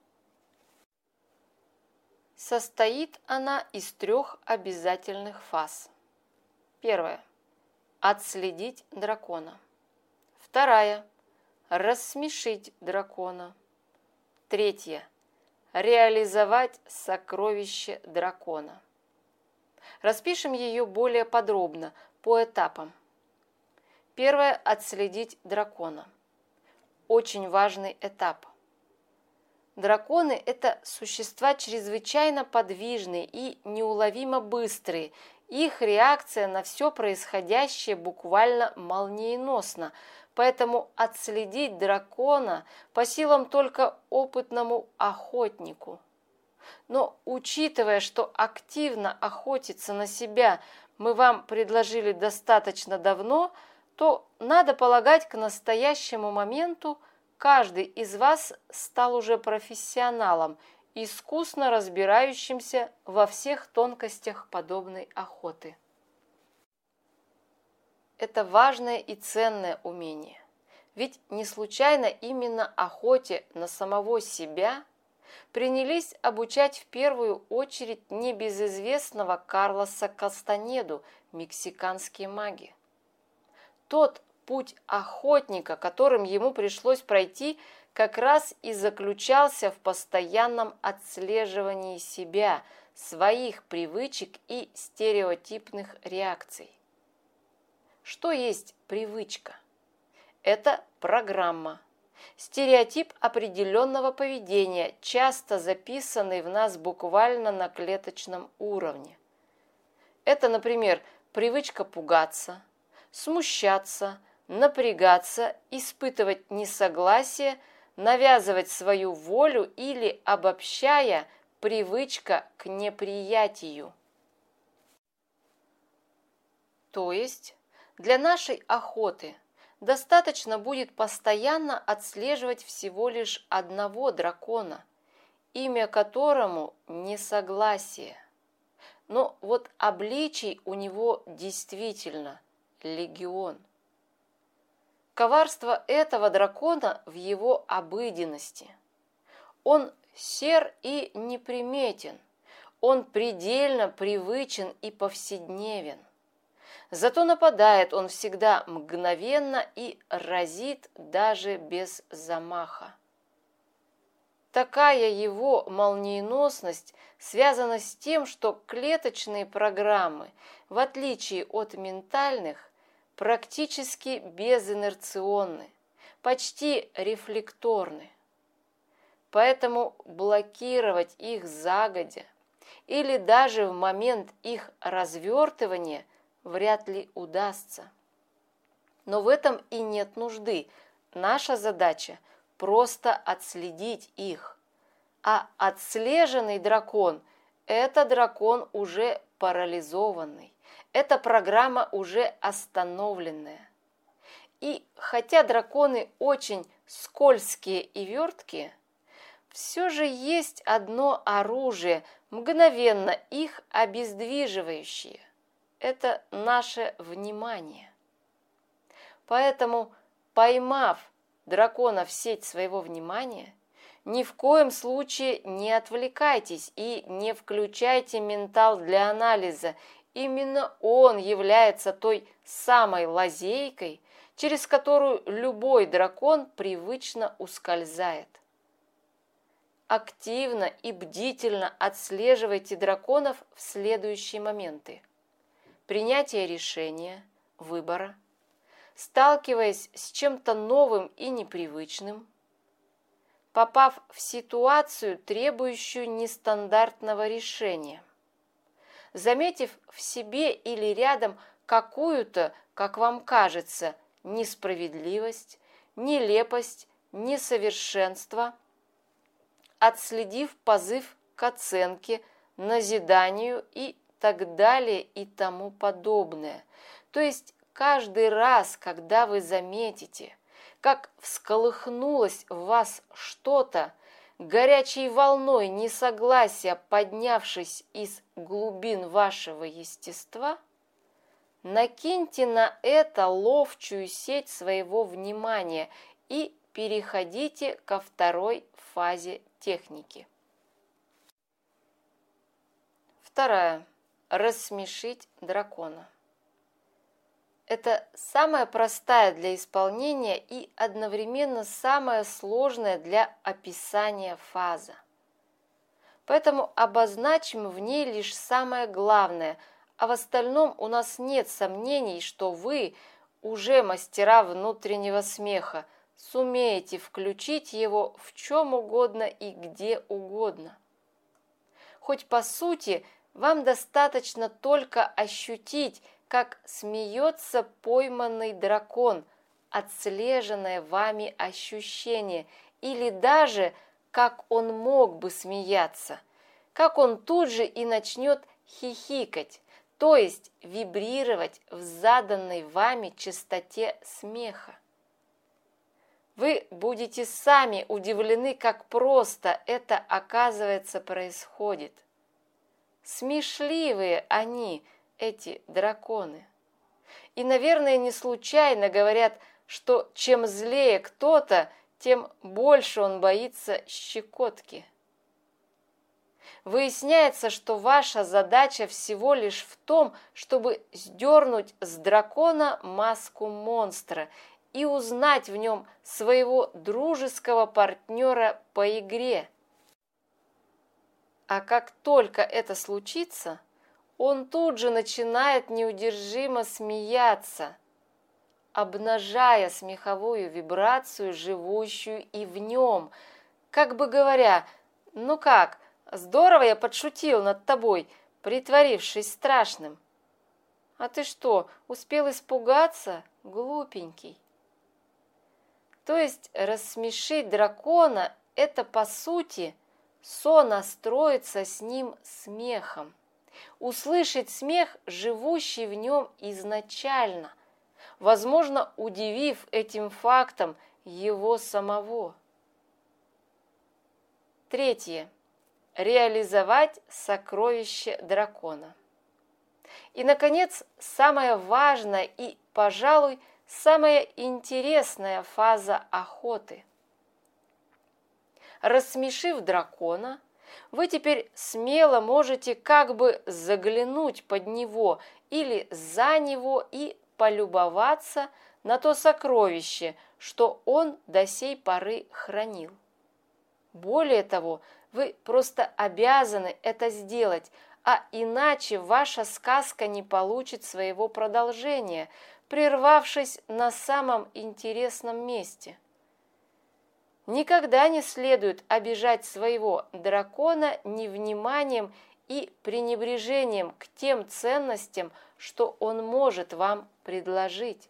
Состоит она из 3 обязательных фаз. Первая – отследить дракона. Вторая – рассмешить дракона. Третья – реализовать сокровище дракона. Распишем ее более подробно, по этапам. Первое – отследить дракона. Очень важный этап. Драконы – это существа чрезвычайно подвижные и неуловимо быстрые. Их реакция на все происходящее буквально молниеносна, поэтому отследить дракона по силам только опытному охотнику. Но учитывая, что активно охотиться на себя мы вам предложили достаточно давно, то, надо полагать, к настоящему моменту каждый из вас стал уже профессионалом, искусно разбирающимся во всех тонкостях подобной охоты. Это важное и ценное умение, ведь не случайно именно охоте на самого себя принялись обучать в первую очередь небезызвестного Карлоса Кастанеду, мексиканские маги. Тот путь охотника, которым ему пришлось пройти, как раз и заключался в постоянном отслеживании себя, своих привычек и стереотипных реакций. Что есть привычка? Это программа, стереотип определенного поведения, часто записанный в нас буквально на клеточном уровне. Это, например, привычка пугаться, смущаться, напрягаться, испытывать несогласие, навязывать свою волю или, обобщая, привычка к неприятию. То есть для нашей охоты достаточно будет постоянно отслеживать всего лишь одного дракона, имя которому несогласие. Но вот обличий у него действительно легион. Коварство этого дракона в его обыденности. Он сер и неприметен, он предельно привычен и повседневен. Зато нападает он всегда мгновенно и разит даже без замаха. Такая его молниеносность связана с тем, что клеточные программы, в отличие от ментальных, практически безинерционны, почти рефлекторны. Поэтому блокировать их загодя или даже в момент их развертывания вряд ли удастся. Но в этом и нет нужды. Наша задача – просто отследить их. А отслеженный дракон – это дракон уже парализованный. Это программа уже остановленная. И хотя драконы очень скользкие и верткие, все же есть одно оружие, мгновенно их обездвиживающее. Это наше внимание. Поэтому, поймав дракона в сеть своего внимания, ни в коем случае не отвлекайтесь и не включайте ментал для анализа. Именно он является той самой лазейкой, через которую любой дракон привычно ускользает. Активно и бдительно отслеживайте драконов в следующие моменты. Принятие решения, выбора, сталкиваясь с чем-то новым и непривычным, попав в ситуацию, требующую нестандартного решения, заметив в себе или рядом какую-то, как вам кажется, несправедливость, нелепость, несовершенство, отследив позыв к оценке, назиданию и так далее и тому подобное. То есть каждый раз, когда вы заметите, как всколыхнулось в вас что-то, горячей волной несогласия поднявшись из глубин вашего естества, накиньте на это ловчую сеть своего внимания и переходите ко второй фазе техники. Вторая. Рассмешить дракона. Это самая простая для исполнения и одновременно самая сложная для описания фаза. Поэтому обозначим в ней лишь самое главное, а в остальном у нас нет сомнений, что вы, уже мастера внутреннего смеха, сумеете включить его в чем угодно и где угодно. Хоть по сути вам достаточно только ощутить, как смеется пойманный дракон, отслеженное вами ощущение, или даже как он мог бы смеяться, как он тут же и начнет хихикать, то есть вибрировать в заданной вами частоте смеха. Вы будете сами удивлены, как просто это, оказывается, происходит. Смешливые они, эти драконы. И, наверное, не случайно говорят, что чем злее кто-то, тем больше он боится щекотки. Выясняется, что ваша задача всего лишь в том, чтобы сдернуть с дракона маску монстра и узнать в нем своего дружеского партнера по игре. А как только это случится, он тут же начинает неудержимо смеяться, обнажая смеховую вибрацию, живущую и в нем, как бы говоря: «Ну как, здорово я подшутил над тобой, притворившись страшным. А ты что, успел испугаться, глупенький?» То есть рассмешить дракона – это, по сути, сонастроиться с ним смехом. Услышать смех, живущий в нем изначально, возможно, удивив этим фактом его самого. Третье. Реализовать сокровище дракона. И, наконец, самая важная и, пожалуй, самая интересная фаза охоты. Рассмешив дракона, вы теперь смело можете как бы заглянуть под него или за него и полюбоваться на то сокровище, что он до сей поры хранил. Более того, вы просто обязаны это сделать, а иначе ваша сказка не получит своего продолжения, прервавшись на самом интересном месте. Никогда не следует обижать своего дракона невниманием и пренебрежением к тем ценностям, что он может вам предложить.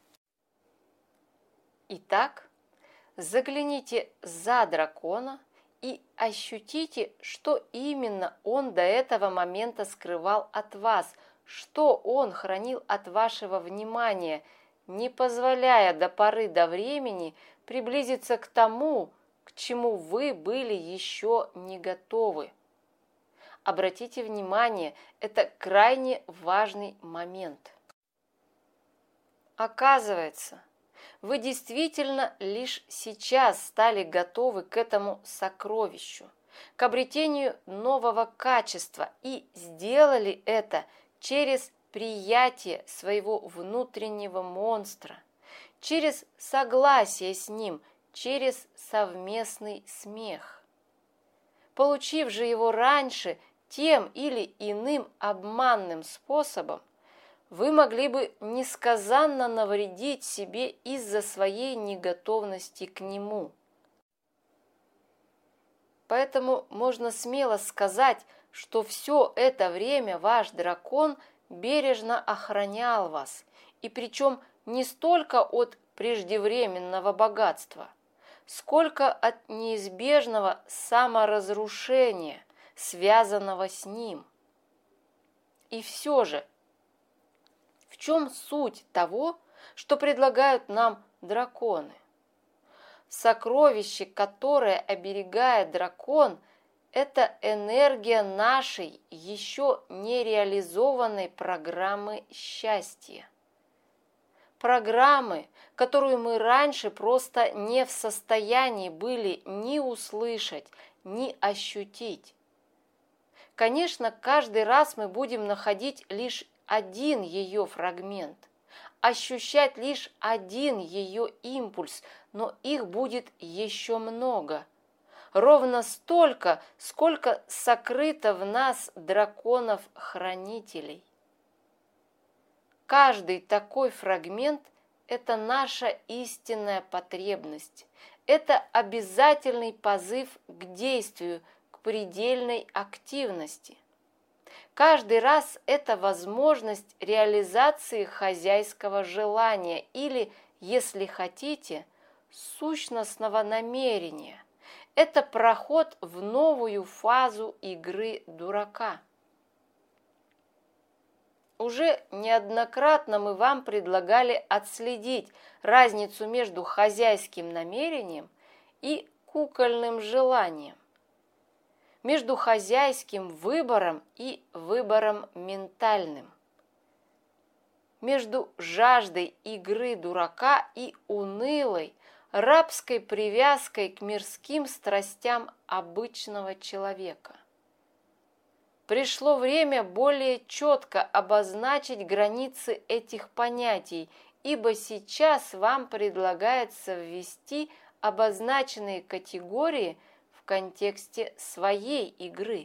Итак, загляните за дракона и ощутите, что именно он до этого момента скрывал от вас, что он хранил от вашего внимания, не позволяя до поры до времени приблизиться к тому, к чему вы были еще не готовы. Обратите внимание, это крайне важный момент. Оказывается, вы действительно лишь сейчас стали готовы к этому сокровищу, к обретению нового качества и сделали это через приятие своего внутреннего монстра, через согласие с ним, через совместный смех. Получив же его раньше тем или иным обманным способом, вы могли бы несказанно навредить себе из-за своей неготовности к нему. Поэтому можно смело сказать, что все это время ваш дракон бережно охранял вас, и причем не столько от преждевременного богатства, сколько от неизбежного саморазрушения, связанного с ним. И все же, в чем суть того, что предлагают нам драконы? Сокровище, которое оберегает дракон, это энергия нашей еще не реализованной программы счастья. программы, которую мы раньше просто не в состоянии были ни услышать, ни ощутить. Конечно, каждый раз мы будем находить лишь один ее фрагмент, ощущать лишь один ее импульс, но их будет еще много. Ровно столько, сколько сокрыто в нас драконов-хранителей. Каждый такой фрагмент – это наша истинная потребность. Это обязательный позыв к действию, к предельной активности. Каждый раз это возможность реализации хозяйского желания или, если хотите, сущностного намерения. Это проход в новую фазу игры дурака. Уже неоднократно мы вам предлагали отследить разницу между хозяйским намерением и кукольным желанием, между хозяйским выбором и выбором ментальным, между жаждой игры дурака и унылой, рабской привязкой к мирским страстям обычного человека. Пришло время более четко обозначить границы этих понятий, ибо сейчас вам предлагается ввести обозначенные категории в контексте своей игры.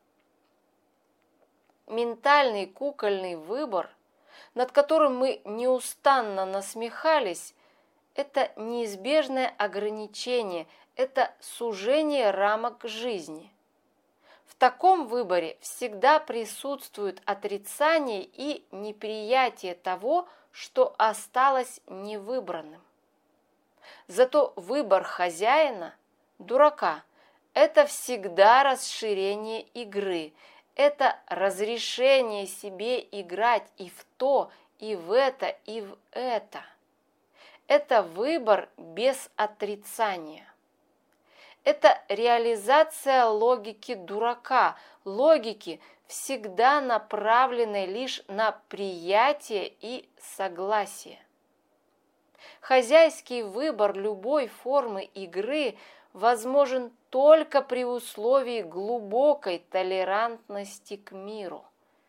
Ментальный кукольный выбор, над которым мы неустанно насмехались, это неизбежное ограничение, это сужение рамок жизни. В таком выборе всегда присутствует отрицание и неприятие того, что осталось невыбранным. Зато выбор хозяина, дурака, это всегда расширение игры, это разрешение себе играть и в то, и в это, и в это. Это выбор без отрицания. Это реализация логики дурака, логики, всегда направленной лишь на приятие и согласие. Хозяйский выбор любой формы игры возможен только при условии глубокой толерантности к миру.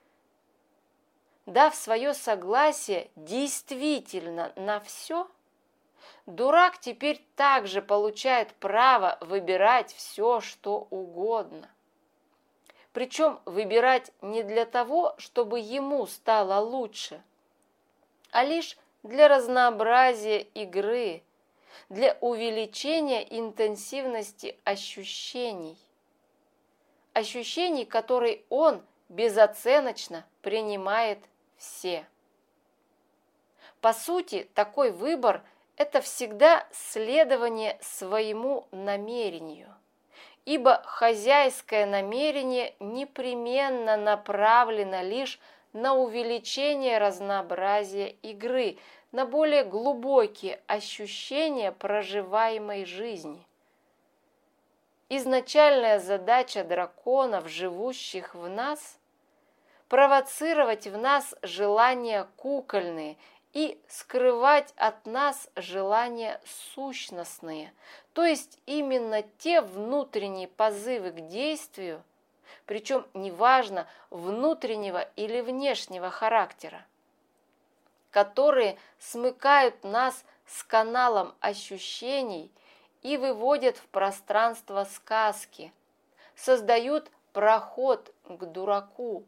Дав свое согласие действительно на все, дурак теперь также получает право выбирать все, что угодно. Причем выбирать не для того, чтобы ему стало лучше, а лишь для разнообразия игры, для увеличения интенсивности ощущений. Ощущений, которые он безоценочно принимает все. По сути, такой выбор – это всегда следование своему намерению, ибо хозяйское намерение непременно направлено лишь на увеличение разнообразия игры, на более глубокие ощущения проживаемой жизни. Изначальная задача драконов, живущих в нас – провоцировать в нас желания кукольные и скрывать от нас желания сущностные, то есть именно те внутренние позывы к действию, причем неважно внутреннего или внешнего характера, которые смыкают нас с каналом ощущений и выводят в пространство сказки, создают проход к дураку.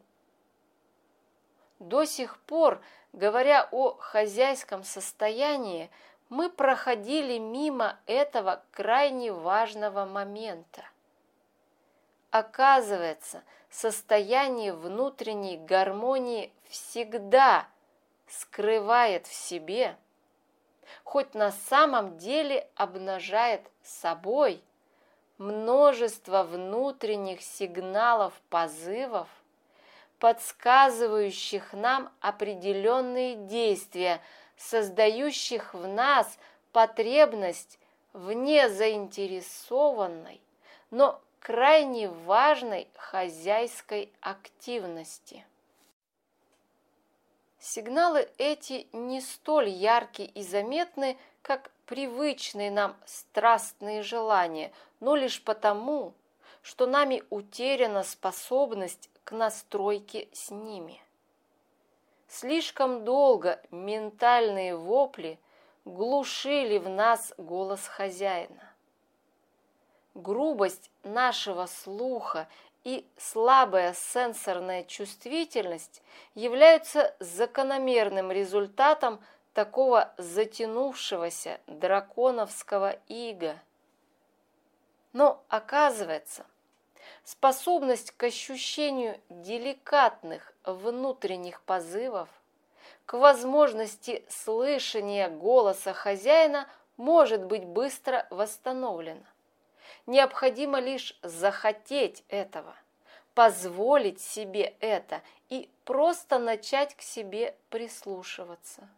До сих пор, говоря о хозяйском состоянии, мы проходили мимо этого крайне важного момента. Оказывается, состояние внутренней гармонии всегда скрывает в себе, хоть на самом деле обнажает собой множество внутренних сигналов, позывов, подсказывающих нам определенные действия, создающих в нас потребность в незаинтересованной, но крайне важной хозяйской активности. Сигналы эти не столь ярки и заметны, как привычные нам страстные желания, но лишь потому, что нами утеряна способность к настройке с ними. Слишком долго ментальные вопли глушили в нас голос хозяина. Грубость нашего слуха и слабая сенсорная чувствительность являются закономерным результатом такого затянувшегося драконовского ига. Но оказывается, способность к ощущению деликатных внутренних позывов, к возможности слышания голоса хозяина может быть быстро восстановлена. Необходимо лишь захотеть этого, позволить себе это и просто начать к себе прислушиваться.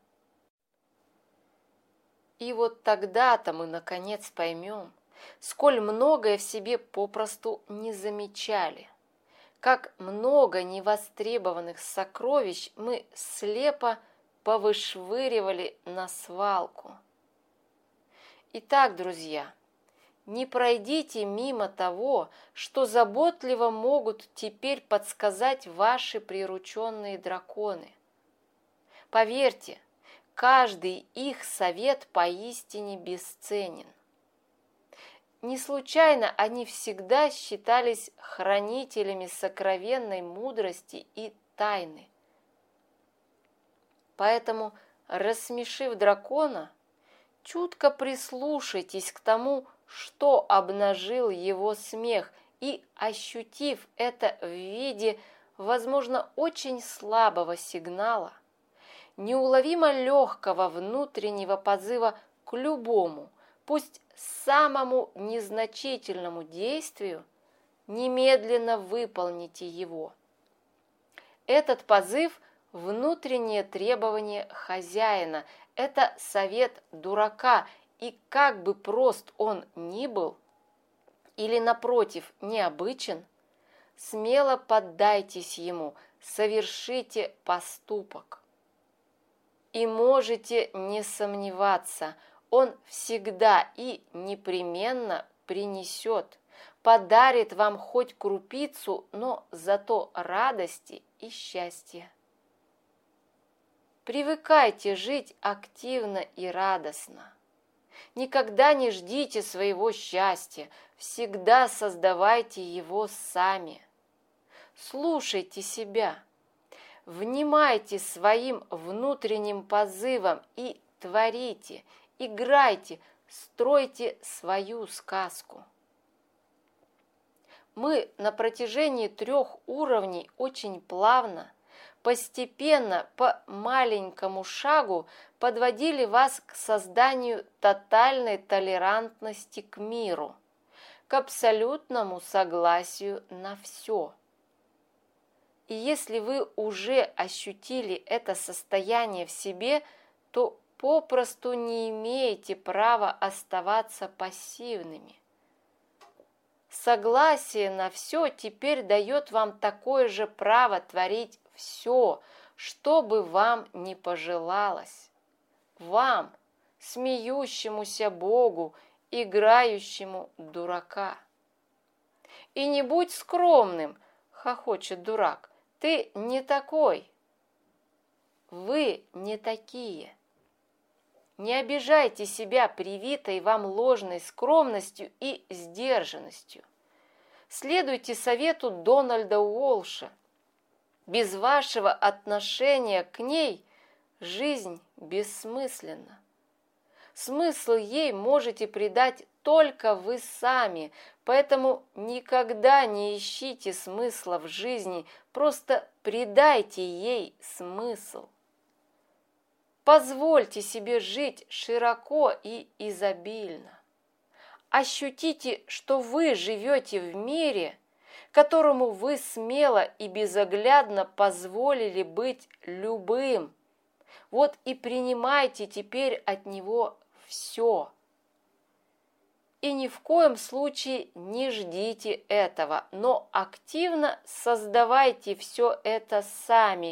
И вот тогда-то мы наконец поймем, сколь многое в себе попросту не замечали, как много невостребованных сокровищ мы слепо повышвыривали на свалку. Итак, друзья, не пройдите мимо того, что заботливо могут теперь подсказать ваши прирученные драконы. Поверьте, каждый их совет поистине бесценен. Не случайно они всегда считались хранителями сокровенной мудрости и тайны. Поэтому, рассмешив дракона, чутко прислушайтесь к тому, что обнажил его смех, и, ощутив это в виде, возможно, очень слабого сигнала, неуловимо легкого внутреннего позыва к любому, пусть самому незначительному действию, немедленно выполните его. Этот позыв – внутреннее требование хозяина, это совет дурака, и как бы прост он ни был, или, напротив, необычен, смело поддайтесь ему, совершите поступок. И можете не сомневаться, он всегда и непременно принесет, подарит вам хоть крупицу, но зато радости и счастья. Привыкайте жить активно и радостно. Никогда не ждите своего счастья, всегда создавайте его сами. Слушайте себя, внимайте своим внутренним позывам и творите, играйте, стройте свою сказку. Мы на протяжении 3 уровней очень плавно, постепенно, по маленькому шагу подводили вас к созданию тотальной толерантности к миру, к абсолютному согласию на все. И если вы уже ощутили это состояние в себе, то попросту не имеете права оставаться пассивными. Согласие на все теперь дает вам такое же право творить все, что бы вам ни пожелалось. Вам, смеющемуся Богу, играющему дурака. И не будь скромным, хохочет дурак, ты не такой. Вы не такие. Не обижайте себя привитой вам ложной скромностью и сдержанностью. Следуйте совету Дональда Уолша. Без вашего отношения к ней жизнь бессмысленна. Смысл ей можете придать только вы сами, поэтому никогда не ищите смысла в жизни, просто придайте ей смысл. Позвольте себе жить широко и изобильно. Ощутите, что вы живете в мире, которому вы смело и безоглядно позволили быть любым. Вот и принимайте теперь от него все. И ни в коем случае не ждите этого, но активно создавайте все это сами,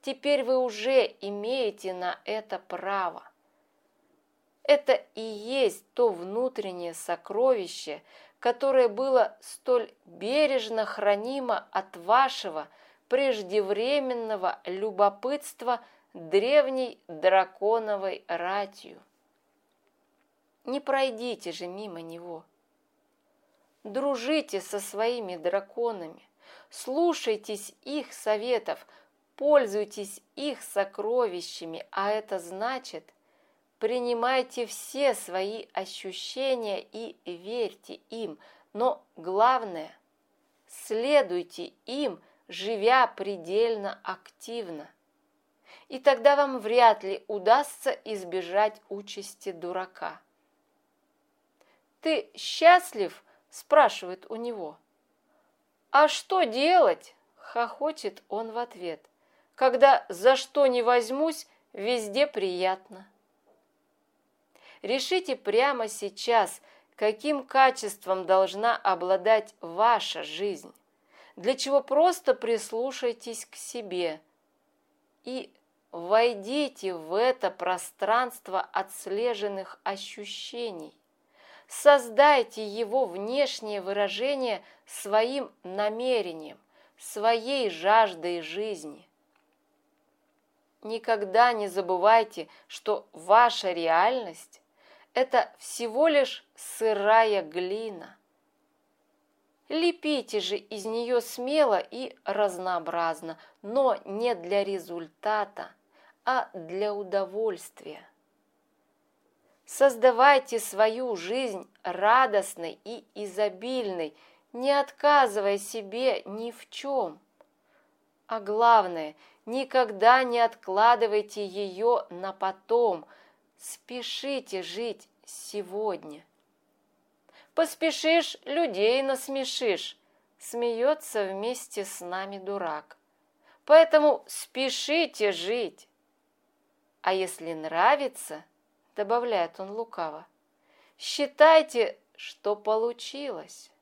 Теперь вы уже имеете на это право. Это и есть то внутреннее сокровище, которое было столь бережно хранимо от вашего преждевременного любопытства древней драконовой ратью. Не пройдите же мимо него. Дружите со своими драконами, слушайтесь их советов, пользуйтесь их сокровищами, а это значит, принимайте все свои ощущения и верьте им, но главное, следуйте им, живя предельно активно. И тогда вам вряд ли удастся избежать участи дурака. «Ты счастлив?» – спрашивает у него. «А что делать?» – хохочет он в ответ. «Когда за что не возьмусь, везде приятно». Решите прямо сейчас, каким качеством должна обладать ваша жизнь, для чего просто прислушайтесь к себе и войдите в это пространство отслеженных ощущений. Создайте его внешнее выражение своим намерением, своей жаждой жизни. Никогда не забывайте, что ваша реальность – это всего лишь сырая глина. Лепите же из нее смело и разнообразно, но не для результата, а для удовольствия. Создавайте свою жизнь радостной и изобильной, не отказывая себе ни в чем. А главное, никогда не откладывайте ее на потом. Спешите жить сегодня. Поспешишь, людей насмешишь, смеется вместе с нами дурак. Поэтому спешите жить. А если нравится, добавляет он лукаво, считайте, что получилось.